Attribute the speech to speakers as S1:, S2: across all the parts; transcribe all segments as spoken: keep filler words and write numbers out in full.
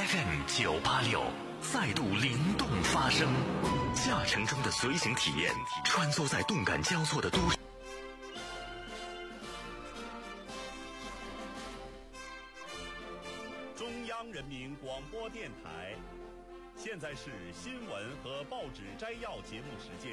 S1: F M 九八六再度灵动发声，驾乘中的随行体验，穿梭在动感交错的都市。
S2: 中央人民广播电台，现在是新闻和报纸摘要节目时间。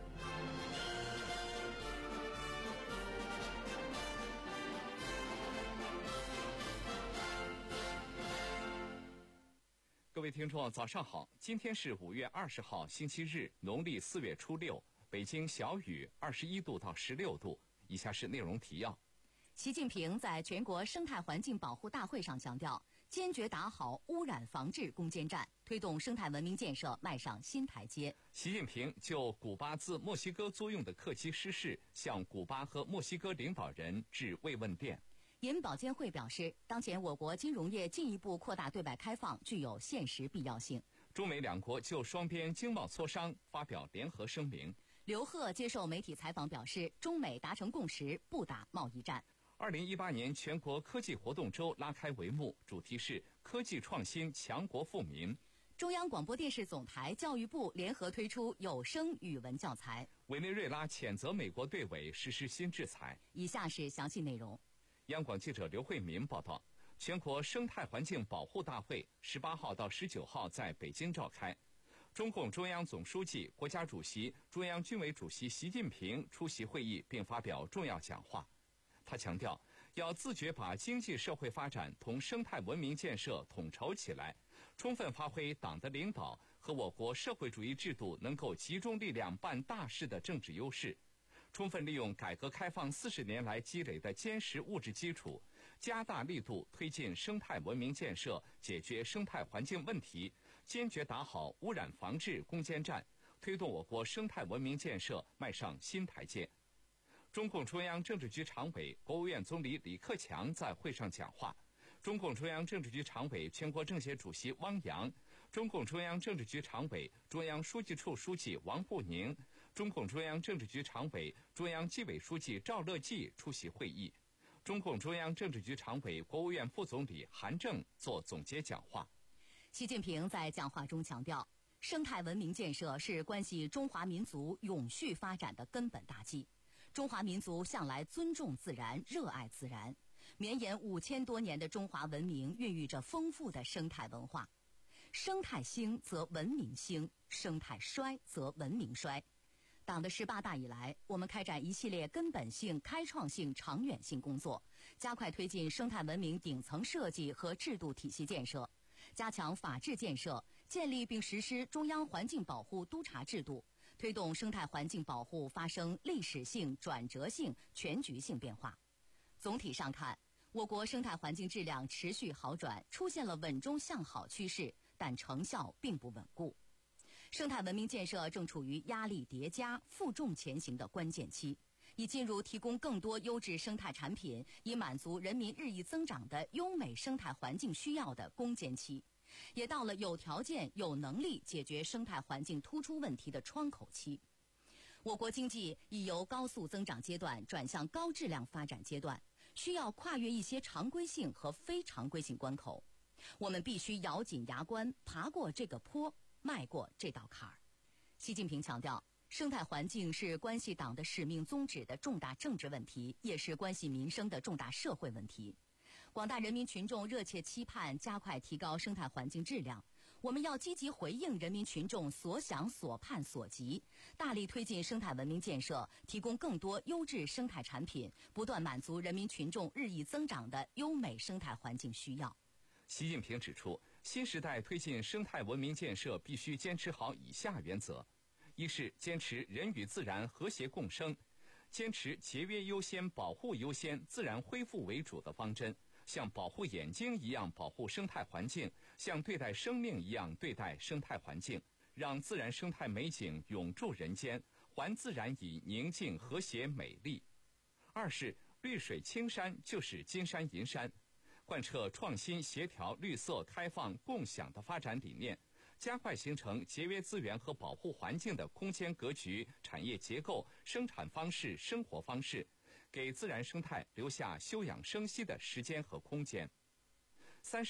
S3: 各位听众，早上好！今天是五月二十号，星期日，农历四月初六。北京小雨，二十一度到十六度。以下是内容提要。
S4: 习近平在全国生态环境保护大会上强调，坚决打好污染防治攻坚战，推动生态文明建设迈上新台阶。
S3: 习近平就古巴自墨西哥租用的客机失事，向古巴和墨西哥领导人致慰问电。
S4: 银保监会表示，当前我国金融业进一步扩大对外开放具有现实必要性。
S3: 中美两国就双边经贸磋商发表联合声明。
S4: 刘鹤接受媒体采访表示，中美达成共识，不打贸易战。
S3: 二零一八年全国科技活动周拉开帷幕，主题是科技创新强国富民。
S4: 中央广播电视总台、教育部联合推出有声语文教材。
S3: 委内瑞拉谴责美国对委实施新制裁。
S4: 以下是详细内容。
S3: 央广记者刘慧民报道，全国生态环境保护大会十八号到十九号在北京召开。中共中央总书记、国家主席、中央军委主席习近平出席会议并发表重要讲话。他强调，要自觉把经济社会发展同生态文明建设统筹起来，充分发挥党的领导和我国社会主义制度能够集中力量办大事的政治优势，充分利用改革开放四十年来积累的坚实物质基础，加大力度推进生态文明建设，解决生态环境问题，坚决打好污染防治攻坚战，推动我国生态文明建设迈上新台阶。中共中央政治局常委、国务院总理李克强在会上讲话。中共中央政治局常委、全国政协主席汪洋，中共中央政治局常委、中央书记处书记王沪宁，中共中央政治局常委、中央纪委书记赵乐际出席会议。中共中央政治局常委、国务院副总理韩正作总结讲话。
S4: 习近平在讲话中强调，生态文明建设是关系中华民族永续发展的根本大计。中华民族向来尊重自然，热爱自然。绵延五千多年的中华文明孕育着丰富的生态文化。生态兴则文明兴，生态衰则文明衰。党的十八大以来，我们开展一系列根本性、开创性、长远性工作，加快推进生态文明顶层设计和制度体系建设，加强法治建设，建立并实施中央环境保护督察制度，推动生态环境保护发生历史性、转折性、全局性变化。总体上看，我国生态环境质量持续好转，出现了稳中向好趋势，但成效并不稳固。生态文明建设正处于压力叠加、负重前行的关键期，已进入提供更多优质生态产品，以满足人民日益增长的优美生态环境需要的攻坚期，也到了有条件、有能力解决生态环境突出问题的窗口期。我国经济已由高速增长阶段转向高质量发展阶段，需要跨越一些常规性和非常规性关口。我们必须咬紧牙关，爬过这个坡，迈过这道坎儿。习近平强调，生态环境是关系党的使命宗旨的重大政治问题，也是关系民生的重大社会问题。广大人民群众热切期盼加快提高生态环境质量，我们要积极回应人民群众所想所盼所急，大力推进生态文明建设，提供更多优质生态产品，不断满足人民群众日益增长的优美生态环境需要。
S3: 习近平指出，新时代推进生态文明建设必须坚持好以下原则：一是坚持人与自然和谐共生，坚持节约优先、保护优先、自然恢复为主的方针，像保护眼睛一样保护生态环境，像对待生命一样对待生态环境，让自然生态美景永驻人间，还自然以宁静、和谐、美丽。二是绿水青山就是金山银山，贯彻创新、协调、绿色、开放、共享的发展理念，加快形成节约资源和保护环境的空间格局、产业结构、生产方式、生活方式，给自然生态留下休养生息的时间和空间。三是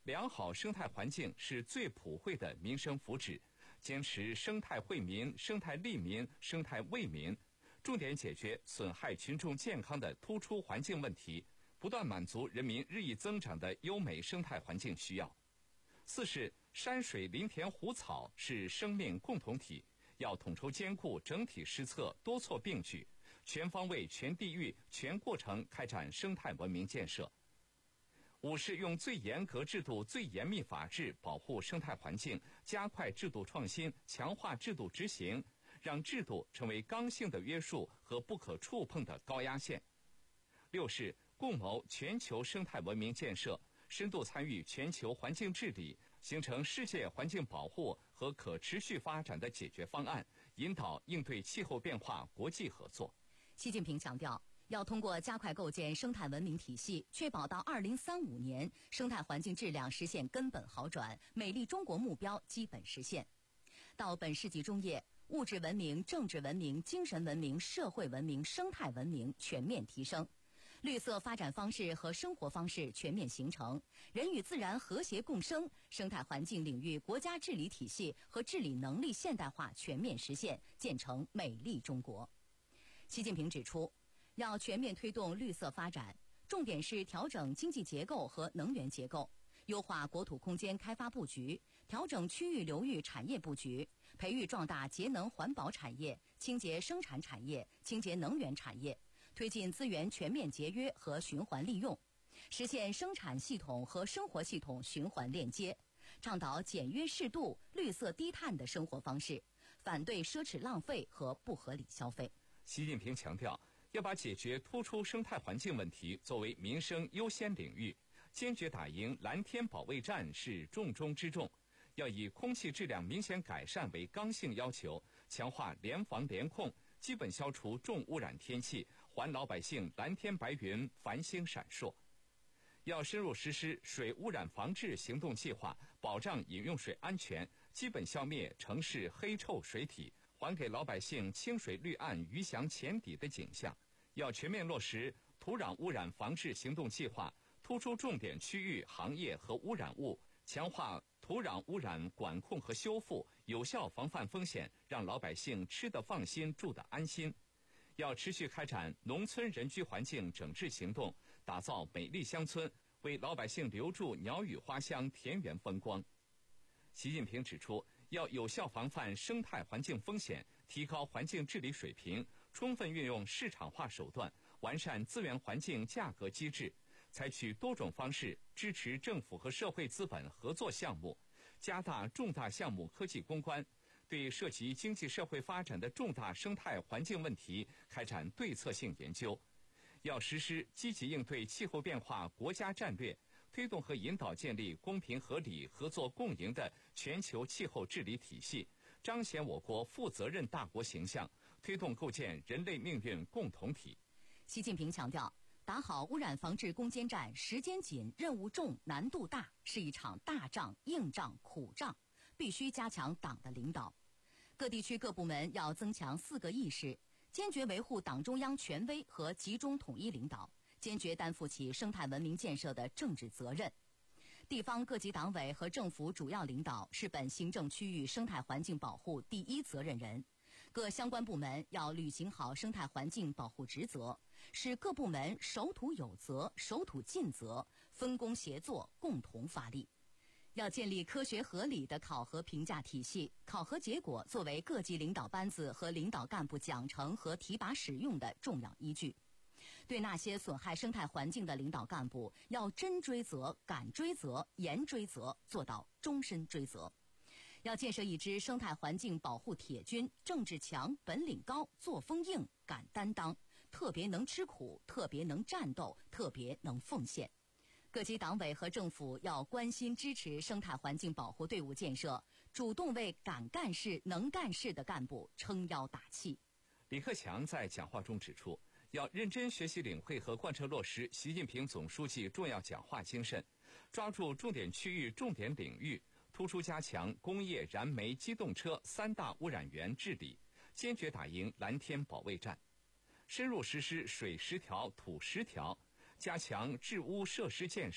S3: 良好生态环境是最普惠的民生福祉，坚持生态惠民、生态利民、生态为民，重点解决损害群众健康的突出环境问题，不断满足人民日益增长的优美生态环境需要。四是山水林田湖草是生命共同体，要统筹兼顾、整体施策、多措并举，全方位、全地域、全过程开展生态文明建设。五是用最严格制度、最严密法治保护生态环境，加快制度创新，强化制度执行，让制度成为刚性的约束和不可触碰的高压线。六是共谋全球生态文明建设，深度参与全球环境治理，形成世界环境保护和可持续发展的解决方案，引导应对气候变化国际合作。
S4: 习近平强调，要通过加快构建生态文明体系，确保到二零三五年生态环境质量实现根本好转，美丽中国目标基本实现。到本世纪中叶，物质文明、政治文明、精神文明、社会文明、生态文明全面提升，绿色发展方式和生活方式全面形成，人与自然和谐共生，生态环境领域国家治理体系和治理能力现代化全面实现，建成美丽中国。习近平指出，要全面推动绿色发展，重点是调整经济结构和能源结构，优化国土空间开发布局，调整区域流域产业布局，培育壮大节能环保产业、清洁生产产业、清洁能源产业，推进资源全面节约和循环利用，实现生产系统和生活系统循环链接，倡导简约适度、绿色低碳的生活方式，反对奢侈浪费和不合理消费。
S3: 习近平强调，要把解决突出生态环境问题作为民生优先领域，坚决打赢蓝天保卫战是重中之重。要以空气质量明显改善为刚性要求，强化联防联控，基本消除重污染天气，还老百姓蓝天白云、繁星闪烁。要深入实施水污染防治行动计划，保障饮用水安全，基本消灭城市黑臭水体，还给老百姓清水绿岸、鱼翔浅底的景象。要全面落实土壤污染防治行动计划，突出重点区域、行业和污染物，强化土壤污染管控和修复，有效防范风险，让老百姓吃得放心、住得安心。要持续开展农村人居环境整治行动，打造美丽乡村，为老百姓留住鸟语花香、田园风光。习近平指出，要有效防范生态环境风险，提高环境治理水平，充分运用市场化手段，完善资源环境价格机制，采取多种方式支持政府和社会资本合作项目，加大重大项目科技攻关，对涉及经济社会发展的重大生态环境问题开展对策性研究。要实施积极应对气候变化国家战略，推动和引导建立公平合理、合作共赢的全球气候治理体系，彰显我国负责任大国形象，推动构建人类命运共同体。
S4: 习近平强调，打好污染防治攻坚战，时间紧、任务重、难度大，是一场大仗、硬仗、苦仗，必须加强党的领导。各地区各部门要增强四个意识，坚决维护党中央权威和集中统一领导，坚决担负起生态文明建设的政治责任。地方各级党委和政府主要领导是本行政区域生态环境保护第一责任人，各相关部门要履行好生态环境保护职责，使各部门守土有责、守土尽责，分工协作，共同发力。要建立科学合理的考核评价体系，考核结果作为各级领导班子和领导干部奖惩和提拔使用的重要依据。对那些损害生态环境的领导干部，要真追责、敢追责、严追责，做到终身追责。要建设一支生态环境保护铁军，政治强、本领高、作风硬、敢担当，特别能吃苦，特别能战斗，特别能奉献。各级党委和政府要关心支持生态环境保护队伍建设，主动为敢干事、能干事的干部撑腰打气。
S3: 李克强在讲话中指出，要认真学习领会和贯彻落实习近平总书记重要讲话精神，抓住重点区域、重点领域，突出加强工业、燃煤、机动车三大污染源治理，坚决打赢蓝天保卫战，深入实施水十条、土十条，加强治污设施建设，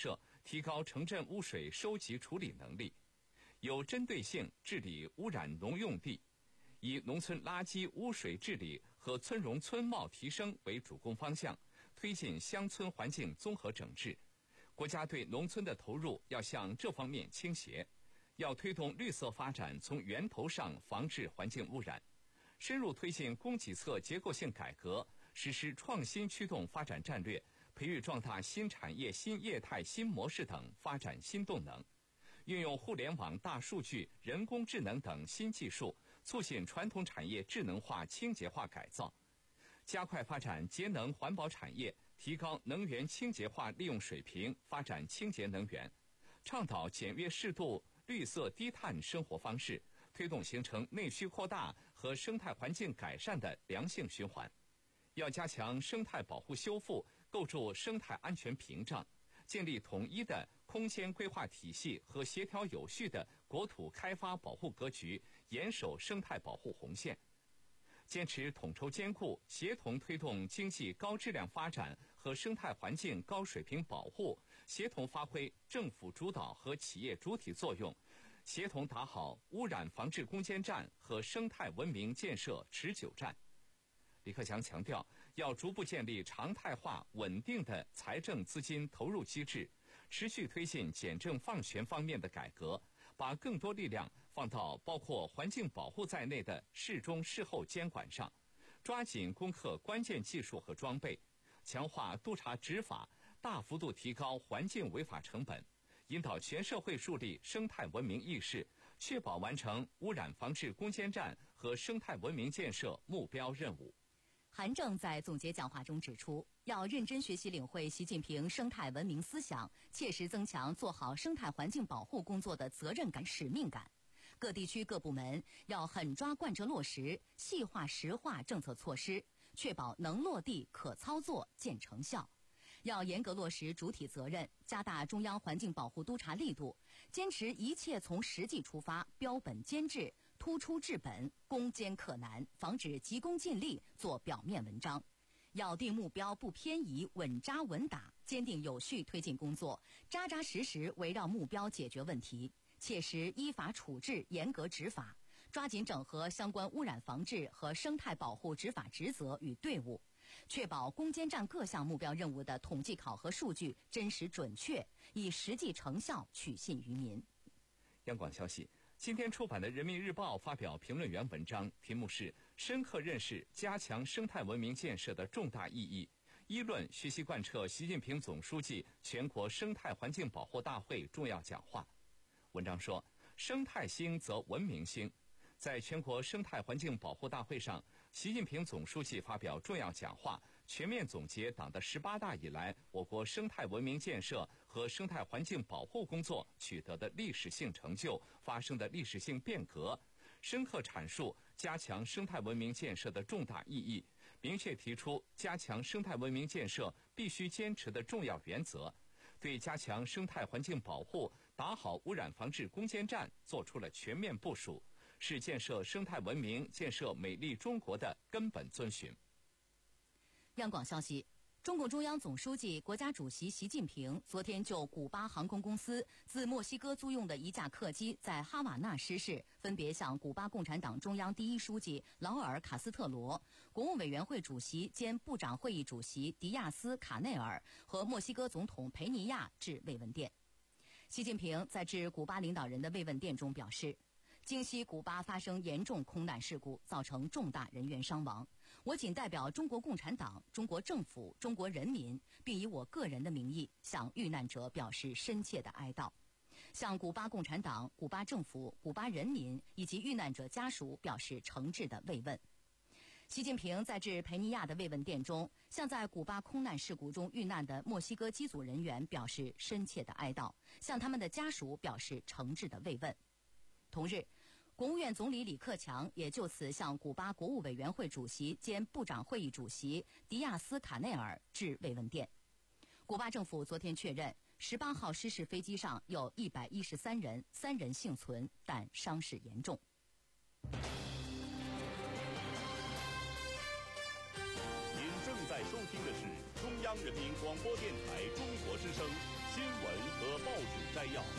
S3: 提高城镇污水收集处理能力，有针对性治理污染农用地，以农村垃圾污水治理和村容村貌提升为主攻方向，推进乡村环境综合整治。国家对农村的投入要向这方面倾斜，要推动绿色发展从源头上防治环境污染，深入推进供给侧结构性改革，实施创新驱动发展战略，培育壮大新产业、新业态、新模式等发展新动能，运用互联网、大数据、人工智能等新技术，促进传统产业智能化、清洁化改造，加快发展节能环保产业，提高能源清洁化利用水平，发展清洁能源，倡导简约适度、绿色低碳生活方式，推动形成内需扩大和生态环境改善的良性循环。要加强生态保护修复，构筑生态安全屏障，建立统一的空间规划体系和协调有序的国土开发保护格局，严守生态保护红线。坚持统筹兼顾，协同推动经济高质量发展和生态环境高水平保护，协同发挥政府主导和企业主体作用，协同打好污染防治攻坚战和生态文明建设持久战。李克强强调，要逐步建立常态化、稳定的财政资金投入机制，持续推进简政放权方面的改革，把更多力量放到包括环境保护在内的事中事后监管上，抓紧攻克关键技术和装备，强化督查执法，大幅度提高环境违法成本，引导全社会树立生态文明意识，确保完成污染防治攻坚战和生态文明建设目标任务。
S4: 韩正在总结讲话中指出，要认真学习领会习近平生态文明思想，切实增强做好生态环境保护工作的责任感、使命感。各地区各部门要狠抓贯彻落实，细化实化政策措施，确保能落地、可操作、见成效。要严格落实主体责任，加大中央环境保护督查力度，坚持一切从实际出发，标本兼治，突出治本，攻坚克难，防止急功近利，做表面文章。要定目标不偏移，稳扎稳打，坚定有序推进工作，扎扎实实围绕目标解决问题，切实依法处置，严格执法，抓紧整合相关污染防治和生态保护执法职责与队伍，确保攻坚战各项目标任务的统计考核数据真实准确，以实际成效取信于民。
S3: 央广消息，今天出版的《人民日报》发表评论员文章，题目是“深刻认识加强生态文明建设的重大意义”，一论学习贯彻习近平总书记全国生态环境保护大会重要讲话。文章说，生态兴则文明兴。在全国生态环境保护大会上，习近平总书记发表重要讲话，全面总结党的十八大以来我国生态文明建设和生态环境保护工作取得的历史性成就、发生的历史性变革，深刻阐述加强生态文明建设的重大意义，明确提出加强生态文明建设必须坚持的重要原则，对加强生态环境保护、打好污染防治攻坚战作出了全面部署，是建设生态文明、建设美丽中国的根本遵循。
S4: 央广消息，中共中央总书记、国家主席习近平昨天就古巴航空公司自墨西哥租用的一架客机在哈瓦那失事，分别向古巴共产党中央第一书记劳尔·卡斯特罗、国务委员会主席兼部长会议主席迪亚斯·卡内尔和墨西哥总统佩尼亚致慰问电。习近平在致古巴领导人的慰问电中表示，今夕古巴发生严重空难事故，造成重大人员伤亡。我谨代表中国共产党、中国政府、中国人民，并以我个人的名义向遇难者表示深切的哀悼，向古巴共产党、古巴政府、古巴人民以及遇难者家属表示诚挚的慰问。习近平在致佩尼亚的慰问电中，向在古巴空难事故中遇难的墨西哥机组人员表示深切的哀悼，向他们的家属表示诚挚的慰问。同日，国务院总理李克强也就此向古巴国务委员会主席兼部长会议主席迪亚斯·卡内尔致慰问电。古巴政府昨天确认，十八号失事飞机上有一百一十三人，三人幸存，但伤势严重。
S2: 您正在收听的是中央人民广播电台中国之声。 新闻和报纸摘要。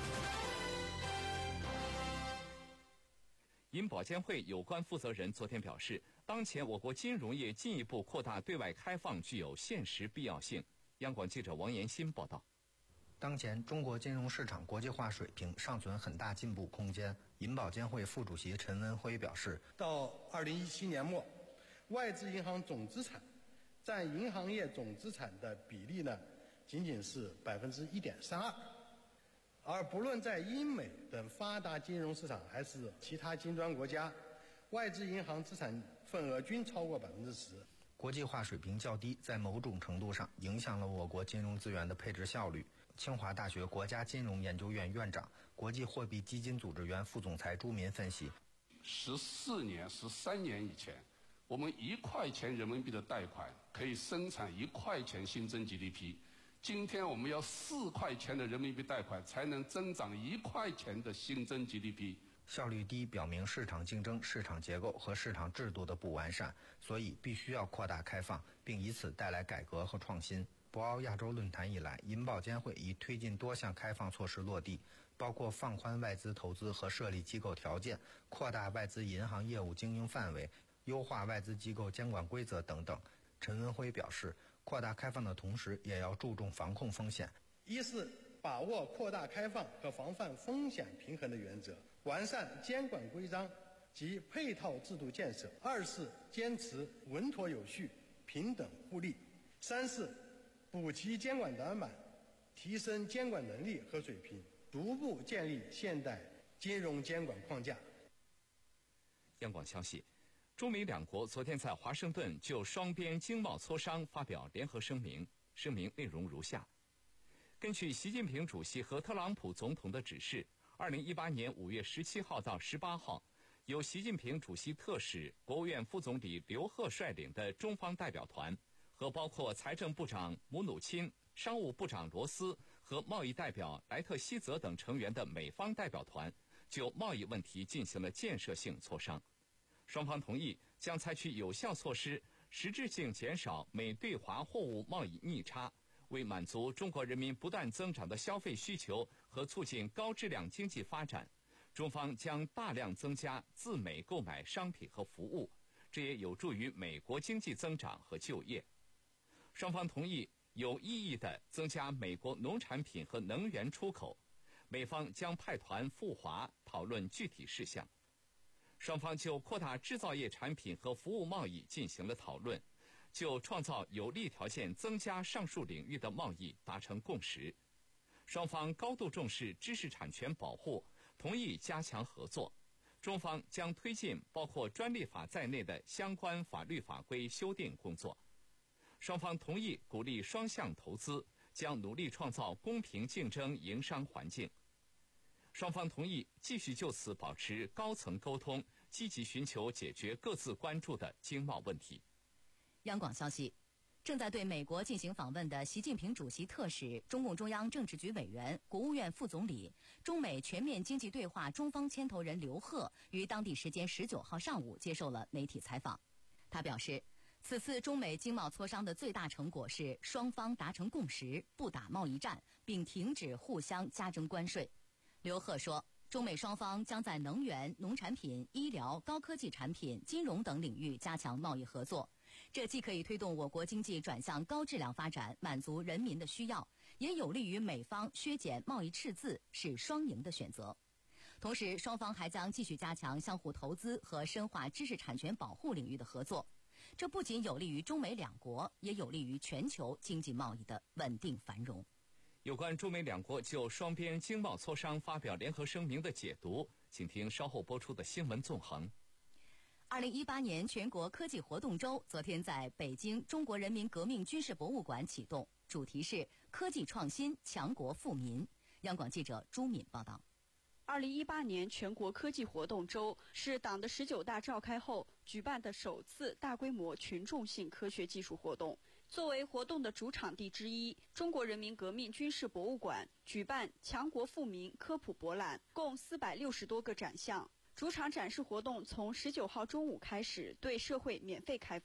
S3: 银保监会有关负责人昨天表示，当前我国金融业进一步扩大对外开放具有现实必要性。央广记者王延新报道。
S5: 当前中国金融市场国际化水平尚存很大进步空间。银保监会副主席陈文辉表示，
S6: 到二零一七年末，外资银行总资产占银行业总资产的比例呢，仅仅是百分之一点三二。而不论在英美等发达金融市场，还是其他金砖国家，外资银行资产份额均超过百分之十。
S5: 国际化水平较低，在某种程度上影响了我国金融资源的配置效率。清华大学国家金融研究院院长、国际货币基金组织原副总裁朱民分析：
S7: 十四年、十三年以前，我们一块钱人民币的贷款可以生产一块钱新增 G D P。今天我们要四块钱的人民币贷款才能增长一块钱的新增 G D P，
S5: 效率低表明市场竞争、市场结构和市场制度的不完善，所以必须要扩大开放，并以此带来改革和创新。博鳌亚洲论坛以来，银保监会已推进多项开放措施落地，包括放宽外资投资和设立机构条件、扩大外资银行业务经营范围、优化外资机构监管规则等等。陈文辉表示，扩大开放的同时，也要注重防控风险。
S6: 一是把握扩大开放和防范风险平衡的原则，完善监管规章及配套制度建设；二是坚持稳妥有序、平等互利；三是补齐监管短板，提升监管能力和水平，逐步建立现代金融监管框架。
S3: 央广消息，中美两国昨天在华盛顿就双边经贸磋商发表联合声明，声明内容如下：根据习近平主席和特朗普总统的指示，二零一八年五月十七号到十八号，由习近平主席特使、国务院副总理刘鹤率领的中方代表团和包括财政部长姆努钦、商务部长罗斯和贸易代表莱特希泽等成员的美方代表团就贸易问题进行了建设性磋商。双方同意将采取有效措施，实质性减少美对华货物贸易逆差，为满足中国人民不断增长的消费需求和促进高质量经济发展，中方将大量增加自美购买商品和服务，这也有助于美国经济增长和就业。双方同意有意义地增加美国农产品和能源出口，美方将派团赴华讨论具体事项。双方就扩大制造业产品和服务贸易进行了讨论，就创造有利条件增加上述领域的贸易达成共识。双方高度重视知识产权保护，同意加强合作。中方将推进包括专利法在内的相关法律法规修订工作。双方同意鼓励双向投资，将努力创造公平竞争营商环境。双方同意继续就此保持高层沟通，积极寻求解决各自关注的经贸问题。
S4: 央广消息，正在对美国进行访问的习近平主席特使、中共中央政治局委员、国务院副总理、中美全面经济对话中方牵头人刘鹤于当地时间十九号上午接受了媒体采访。他表示，此次中美经贸磋商的最大成果是双方达成共识，不打贸易战，并停止互相加征关税。刘鹤说，中美双方将在能源、农产品、医疗、高科技产品、金融等领域加强贸易合作，这既可以推动我国经济转向高质量发展，满足人民的需要，也有利于美方削减贸易赤字，是双赢的选择。同时，双方还将继续加强相互投资和深化知识产权保护领域的合作，这不仅有利于中美两国，也有利于全球经济贸易的稳定繁荣。
S3: 有关中美两国就双边经贸磋商发表联合声明的解读，请听稍后播出的新闻纵横。
S4: 二零一八年全国科技活动周昨天在北京中国人民革命军事博物馆启动，主题是科技创新强国富民。央广记者朱敏报道。
S8: 二零一八年全国科技活动周是党的十九大召开后举办的首次大规模群众性科学技术活动。作为活动的主场地之一，中国人民革命军事博物馆举办强国富民科普博览，共四百六十多个展项。主场展示活动从十九号中午开始对社会免费开放。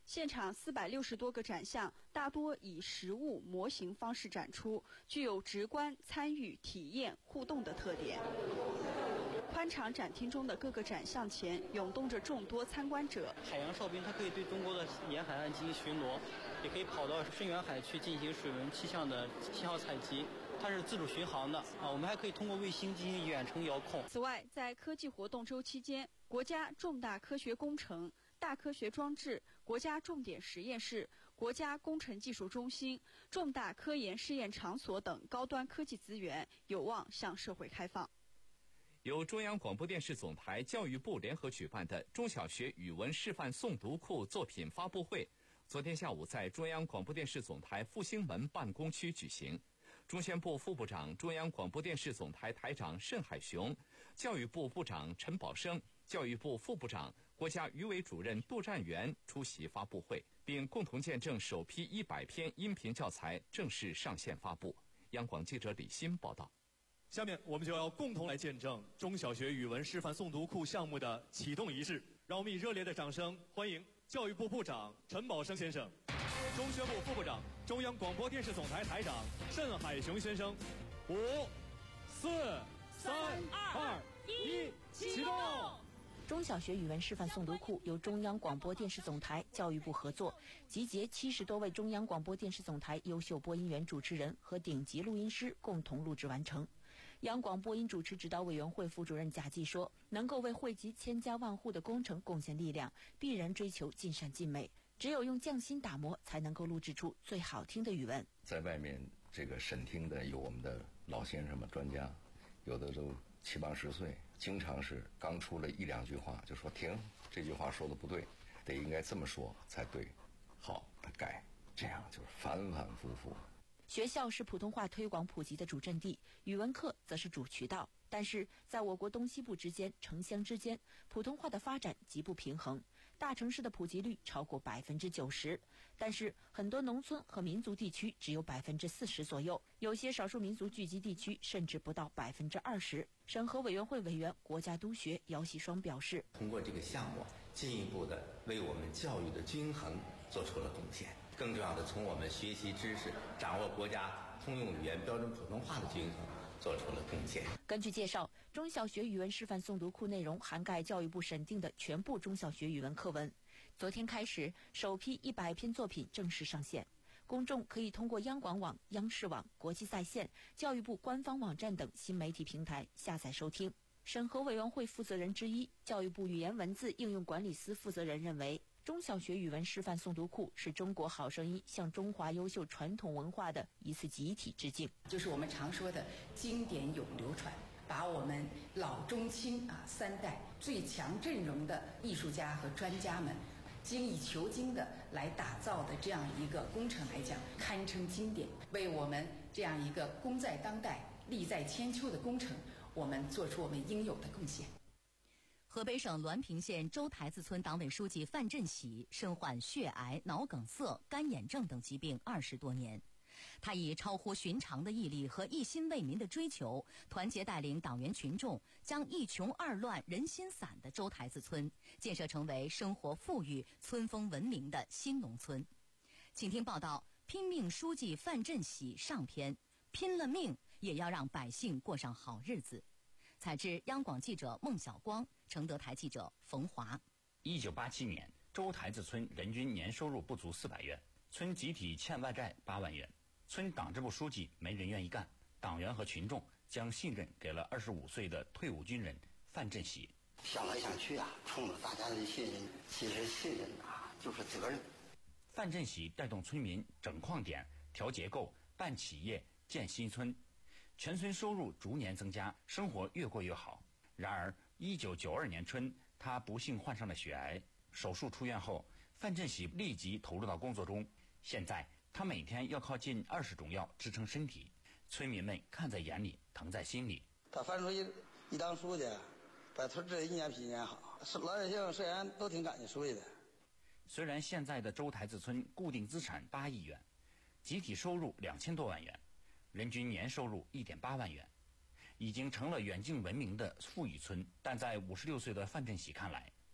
S8: 现场四百六十多个展项，大多以实物模型方式展出，具有直观、参与、体验、互动的特点。宽敞展厅中的各个展项前涌动着众多参观者。
S9: 海洋哨兵它可以对中国的沿海岸进行巡逻，也可以跑到深远海去进行水文气象的信号采集。它是自主巡航的啊，我们还可以通过卫星进行远程遥控。
S8: 此外，在科技活动周期间，国家重大科学工程、大科学装置、国家重点实验室、国家工程技术中心、重大科研试验场所等高端科技资源有望向社会开放。
S3: 由中央广播电视总台、教育部联合举办的中小学语文示范诵读库作品发布会，昨天下午在中央广播电视总台复兴门办公区举行。中宣部副部长、中央广播电视总台台长盛海雄，教育部部长陈宝生，教育部副部长、国家语委主任杜占元出席发布会，并共同见证首批一百篇音频教材正式上线发布。央广记者李欣报道。
S10: 下面我们就要共同来见证中小学语文示范诵读库项目的启动仪式。让我们以热烈的掌声欢迎教育部部长陈宝生先生、中宣部副部长、中央广播电视总台台长盛海雄先生。五、四、三、二、一，启动！
S11: 中小学语文示范诵读库由中央广播电视总台、教育部合作，集结七十多位中央广播电视总台优秀播音员、主持人和顶级录音师共同录制完成。央广播音主持指导委员会副主任贾季说，能够为惠及千家万户的工程贡献力量，必然追求尽善尽美，只有用匠心打磨，才能够录制出最好听的语文。
S12: 在外面这个审听的有我们的老先生们、专家，有的都七八十岁，经常是刚出了一两句话就说停，这句话说的不对，得应该这么说才对，好，他改，这样就是反反复复。
S11: 学校是普通话推广普及的主阵地，语文课则是主渠道。但是在我国东西部之间、城乡之间，普通话的发展极不平衡。大城市的普及率超过百分之九十，但是很多农村和民族地区只有百分之四十左右，有些少数民族聚集地区甚至不到百分之二十。审核委员会委员、国家督学姚喜双表示，
S13: 通过这个项目，进一步的为我们教育的均衡做出了贡献。更重要的，从我们学习知识、掌握国家通用语言标准普通话的均衡做出了贡献。
S11: 根据介绍，中小学语文示范诵读库内容涵盖教育部审定的全部中小学语文课文。昨天开始，首批一百篇作品正式上线，公众可以通过央广网、央视网、国际在线、教育部官方网站等新媒体平台下载收听。审核委员会负责人之一、教育部语言文字应用管理司负责人认为，中小学语文示范诵读库是中国好声音向中华优秀传统文化的一次集体致敬，
S14: 就是我们常说的经典永流传，把我们老中青啊三代最强阵容的艺术家和专家们精益求精的来打造的这样一个工程来讲，堪称经典，为我们这样一个功在当代、利在千秋的工程，我们做出我们应有的贡献。
S4: 河北省滦平县周台子村党委书记范振喜身患血癌、脑梗塞、干眼症等疾病二十多年，他以超乎寻常的毅力和一心为民的追求，团结带领党员群众，将一穷二乱、人心散的周台子村建设成为生活富裕、村风文明的新农村。请听报道：拼命书记范振喜上篇，拼了命也要让百姓过上好日子。采自央广记者孟晓光，承德台记者冯华。
S15: 一九八七年，周台子村人均年收入不足四百元，村集体欠外债八万元，村党支部书记没人愿意干，党员和群众将信任给了二十五岁的退伍军人范振喜。
S16: 想来想去啊，冲着大家的信任，其实信任啊就是责任。
S15: 范振喜带动村民整矿点、调结构、办企业、建新村。全村收入逐年增加，生活越过越好。然而一九九二年春，他不幸患上了血癌，手术出院后，范振喜立即投入到工作中。现在他每天要靠近二十种药支撑身体，村民们看在眼里，疼在心里。
S16: 他范书记一当书记，把村治一年比一年好，老百姓虽然都挺感谢书记的。
S15: 虽然现在的周台子村固定资产八亿元，集体收入两千多万元，人均年收入一点八万元，已经成了远近闻名的富裕村。但在五十六岁的范振喜看来，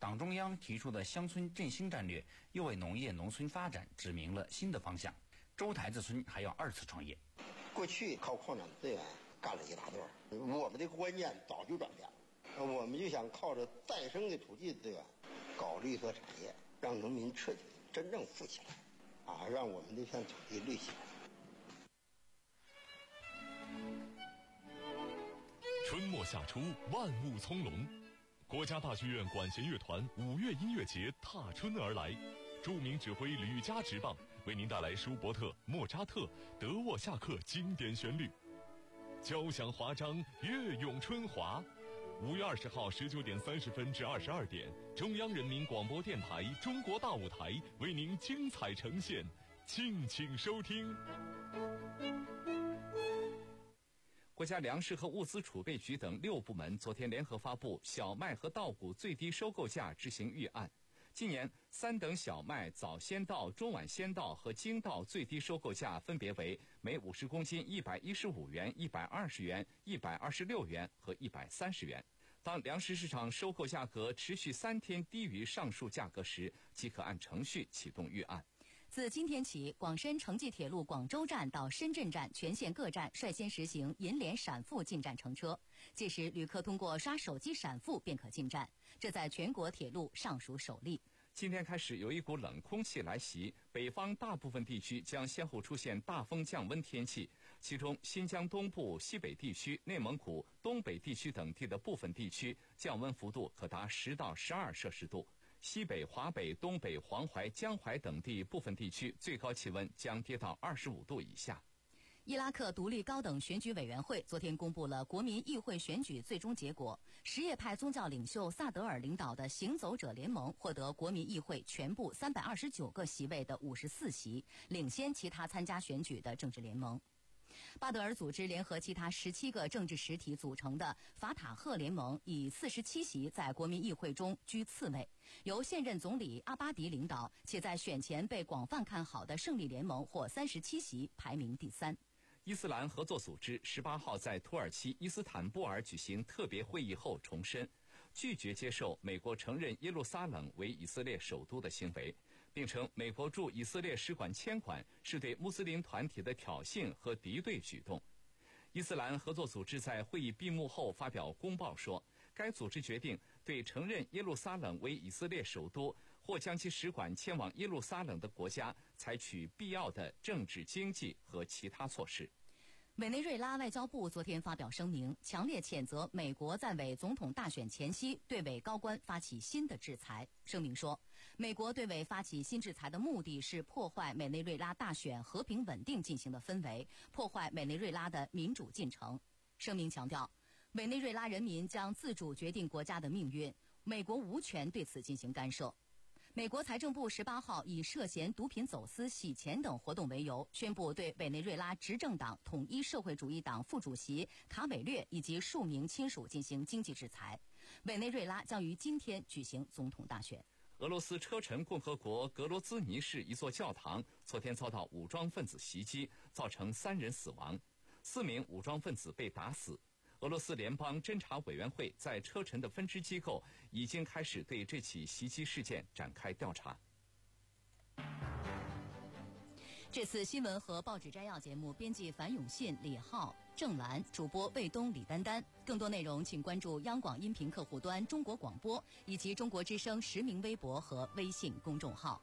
S15: 党中央提出的乡村振兴战略又为农业农村发展指明了新的方向。周台子村还要二次创业。
S17: 过去靠矿产资源干了一大段，我们的观念早就转变了，我们就想靠着再生的土地资源搞绿色产业，让农民彻底真正富起来，啊，让我们这片土地绿起来。
S18: 春末夏初，万物葱茏，国家大剧院管弦乐团五月音乐节踏春而来，著名指挥吕嘉执棒，为您带来舒伯特、莫扎特、德沃夏克经典旋律，交响华章，乐咏春华。五月二十号十九点三十分至二十二点，中央人民广播电台中国大舞台为您精彩呈现，敬请收听。
S3: 国家粮食和物资储备局等六部门昨天联合发布小麦和稻谷最低收购价执行预案。今年三等小麦、早先稻、中晚先稻和精稻最低收购价分别为每五十公斤一百一十五元、一百二十元、一百二十六元和一百三十元。当粮食市场收购价格持续三天低于上述价格时，即可按程序启动预案。
S4: 自今天起，广深城际铁路广州站到深圳站全线各站率先实行银联闪付进站乘车，届时旅客通过刷手机闪付便可进站，这在全国铁路尚属首例。
S3: 今天开始有一股冷空气来袭，北方大部分地区将先后出现大风降温天气，其中新疆东部、西北地区、内蒙古、东北地区等地的部分地区降温幅度可达十到十二摄氏度。西北、华北、东北、黄淮、江淮等地部分地区最高气温将跌到二十五度以下。
S4: 伊拉克独立高等选举委员会昨天公布了国民议会选举最终结果，什叶派宗教领袖萨德尔领导的行走者联盟获得国民议会全部三百二十九个席位的五十四席，领先其他参加选举的政治联盟。巴德尔组织联合其他十七个政治实体组成的法塔赫联盟以四十七席在国民议会中居次位，由现任总理阿巴迪领导，且在选前被广泛看好的胜利联盟获三十七席，排名第三。
S3: 伊斯兰合作组织十八号在土耳其伊斯坦布尔举行特别会议后重申，拒绝接受美国承认耶路撒冷为以色列首都的行为，并称美国驻以色列使馆迁馆是对穆斯林团体的挑衅和敌对举动。伊斯兰合作组织在会议闭幕后发表公报说，该组织决定对承认耶路撒冷为以色列首都或将其使馆迁往耶路撒冷的国家采取必要的政治、经济和其他措施。
S4: 委内瑞拉外交部昨天发表声明，强烈谴责美国在委总统大选前夕对委高官发起新的制裁。声明说，美国对委发起新制裁的目的是破坏委内瑞拉大选和平稳定进行的氛围，破坏委内瑞拉的民主进程。声明强调，委内瑞拉人民将自主决定国家的命运，美国无权对此进行干涉。美国财政部十八号以涉嫌毒品走私、洗钱等活动为由，宣布对委内瑞拉执政党统一社会主义党副主席卡韦略以及数名亲属进行经济制裁。委内瑞拉将于今天举行总统大选。
S3: 俄罗斯车臣共和国格罗兹尼市一座教堂昨天遭到武装分子袭击，造成三人死亡，四名武装分子被打死。俄罗斯联邦侦察委员会在车臣的分支机构已经开始对这起袭击事件展开调查。
S4: 这次新闻和报纸摘要节目编辑樊永信、李浩、郑兰，主播魏东、李丹丹。更多内容请关注央广音频客户端中国广播以及中国之声实名微博和微信公众号。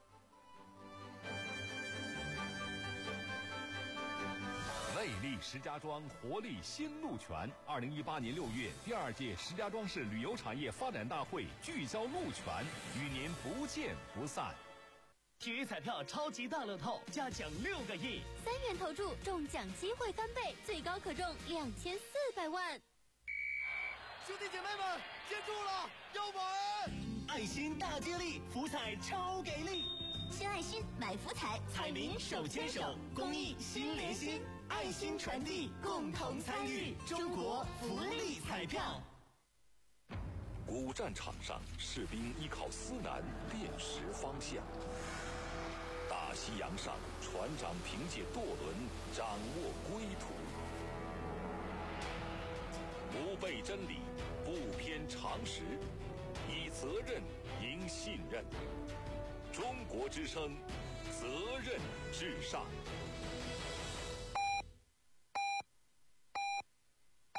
S18: 魅力石家庄，活力新路权。二零一八年六月，第二届石家庄市旅游产业发展大会聚焦路权，与您不见不散。
S19: 体育彩票超级大乐透，加奖六个亿，
S20: 三元投注中奖机会翻倍，最高可中两千四百万。
S19: 兄弟姐妹们，接住了，要玩！爱心大接力，福彩超给力。
S20: 新爱心买福彩，
S19: 彩民手牵手，公益心连心，爱心传递，共同参与中国福利彩票。
S18: 古战场上，士兵依靠思南辨识方向；大西洋上，船长凭借舵轮掌握归途。不背真理，不偏常识，
S1: 以责任赢信任。中国之声，责任至上。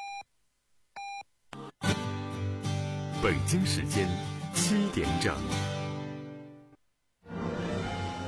S18: 北京时间七点整。